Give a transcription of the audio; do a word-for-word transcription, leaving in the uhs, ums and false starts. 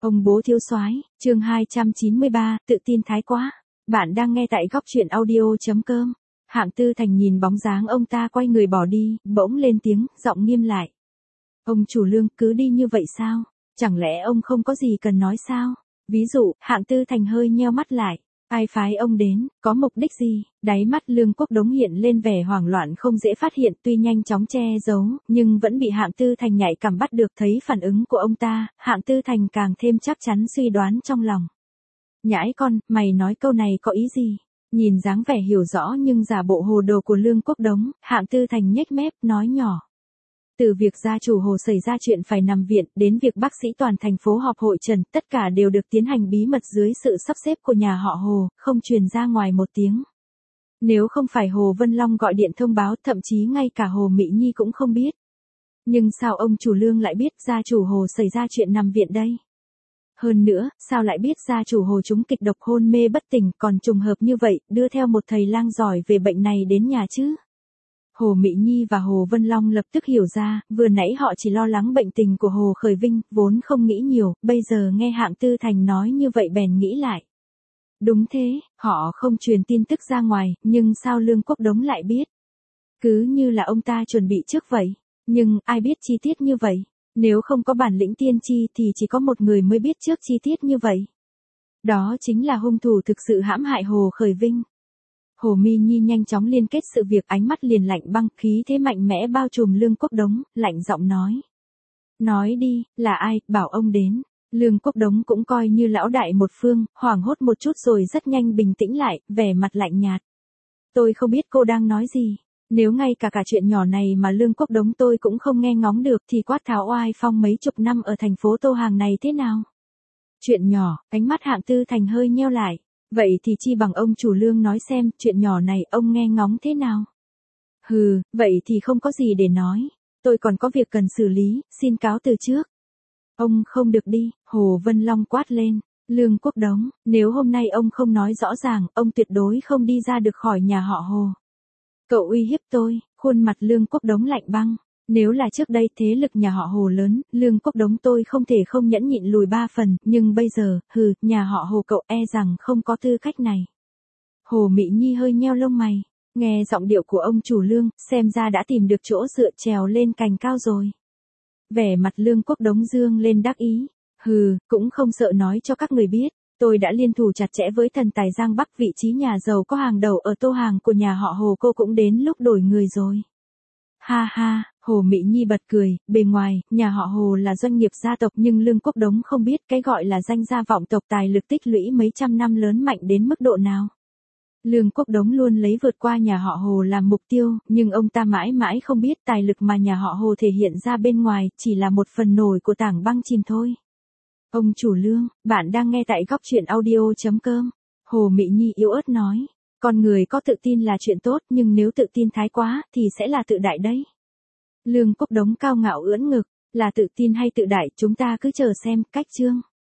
Ông bố thiếu soái, chương hai trăm chín mươi ba, tự tin thái quá. Bạn đang nghe tại góc truyện audio.com. Hạng Tư Thành nhìn bóng dáng ông ta quay người bỏ đi, bỗng lên tiếng, giọng nghiêm lại. Ông chủ Lương, cứ đi như vậy sao? Chẳng lẽ ông không có gì cần nói sao? Ví dụ, Hạng Tư Thành hơi nheo mắt lại. Ai phái ông đến, có mục đích gì? Đáy mắt Lương Quốc Đống hiện lên vẻ hoảng loạn không dễ phát hiện, tuy nhanh chóng che giấu, nhưng vẫn bị Hạng Tư Thành nhạy cảm bắt được. Thấy phản ứng của ông ta, Hạng Tư Thành càng thêm chắc chắn suy đoán trong lòng. Nhãi con, mày nói câu này có ý gì? Nhìn dáng vẻ hiểu rõ nhưng giả bộ hồ đồ của Lương Quốc Đống, Hạng Tư Thành nhếch mép, nói nhỏ. Từ việc gia chủ Hồ xảy ra chuyện phải nằm viện, đến việc bác sĩ toàn thành phố họp hội trần, tất cả đều được tiến hành bí mật dưới sự sắp xếp của nhà họ Hồ, không truyền ra ngoài một tiếng. Nếu không phải Hồ Vân Long gọi điện thông báo, thậm chí ngay cả Hồ Mỹ Nhi cũng không biết. Nhưng sao ông chủ Lương lại biết gia chủ Hồ xảy ra chuyện nằm viện đây? Hơn nữa, sao lại biết gia chủ Hồ trúng kịch độc hôn mê bất tỉnh, còn trùng hợp như vậy, đưa theo một thầy lang giỏi về bệnh này đến nhà chứ? Hồ Mỹ Nhi và Hồ Vân Long lập tức hiểu ra, vừa nãy họ chỉ lo lắng bệnh tình của Hồ Khởi Vinh, vốn không nghĩ nhiều, bây giờ nghe Hạng Tư Thành nói như vậy bèn nghĩ lại. Đúng thế, họ không truyền tin tức ra ngoài, nhưng sao Lương Quốc Đống lại biết? Cứ như là ông ta chuẩn bị trước vậy, nhưng ai biết chi tiết như vậy? Nếu không có bản lĩnh tiên tri thì chỉ có một người mới biết trước chi tiết như vậy. Đó chính là hung thủ thực sự hãm hại Hồ Khởi Vinh. Hồ Mỹ Nhi nhanh chóng liên kết sự việc, ánh mắt liền lạnh băng, khí thế mạnh mẽ bao trùm Lương Quốc Đống, lạnh giọng nói. Nói đi, là ai, bảo ông đến. Lương Quốc Đống cũng coi như lão đại một phương, hoảng hốt một chút rồi rất nhanh bình tĩnh lại, vẻ mặt lạnh nhạt. Tôi không biết cô đang nói gì. Nếu ngay cả cả chuyện nhỏ này mà Lương Quốc Đống tôi cũng không nghe ngóng được thì quát tháo oai phong mấy chục năm ở thành phố Tô Hàng này thế nào? Chuyện nhỏ, ánh mắt Hạng Tư Thành hơi nheo lại. Vậy thì chi bằng ông chủ Lương nói xem, chuyện nhỏ này ông nghe ngóng thế nào? Hừ, vậy thì không có gì để nói. Tôi còn có việc cần xử lý, xin cáo từ trước. Ông không được đi, Hồ Vân Long quát lên. Lương Quốc Đống, nếu hôm nay ông không nói rõ ràng, ông tuyệt đối không đi ra được khỏi nhà họ Hồ. Cậu uy hiếp tôi, khuôn mặt Lương Quốc Đống lạnh băng. Nếu là trước đây thế lực nhà họ Hồ lớn, Lương Quốc Đống tôi không thể không nhẫn nhịn lùi ba phần, nhưng bây giờ, hừ, nhà họ Hồ cậu e rằng không có tư cách này. Hồ Mỹ Nhi hơi nheo lông mày, nghe giọng điệu của ông chủ Lương, xem ra đã tìm được chỗ dựa trèo lên cành cao rồi. Vẻ mặt Lương Quốc Đống dương lên đắc ý, hừ, cũng không sợ nói cho các người biết. Tôi đã liên thủ chặt chẽ với thần tài Giang Bắc, vị trí nhà giàu có hàng đầu ở Tô Hàng của nhà họ Hồ, cô cũng đến lúc đổi người rồi. Ha ha, Hồ Mỹ Nhi bật cười, bề ngoài, nhà họ Hồ là doanh nghiệp gia tộc nhưng Lương Quốc Đống không biết cái gọi là danh gia vọng tộc tài lực tích lũy mấy trăm năm lớn mạnh đến mức độ nào. Lương Quốc Đống luôn lấy vượt qua nhà họ Hồ làm mục tiêu, nhưng ông ta mãi mãi không biết tài lực mà nhà họ Hồ thể hiện ra bên ngoài chỉ là một phần nổi của tảng băng chìm thôi. Ông chủ Lương, bạn đang nghe tại góc truyện audio.com. Hồ Mỹ Nhi yếu ớt nói. Con người có tự tin là chuyện tốt, nhưng nếu tự tin thái quá thì sẽ là tự đại đấy. Lương Quốc Đống cao ngạo ưỡn ngực, là tự tin hay tự đại chúng ta cứ chờ xem, cách chương.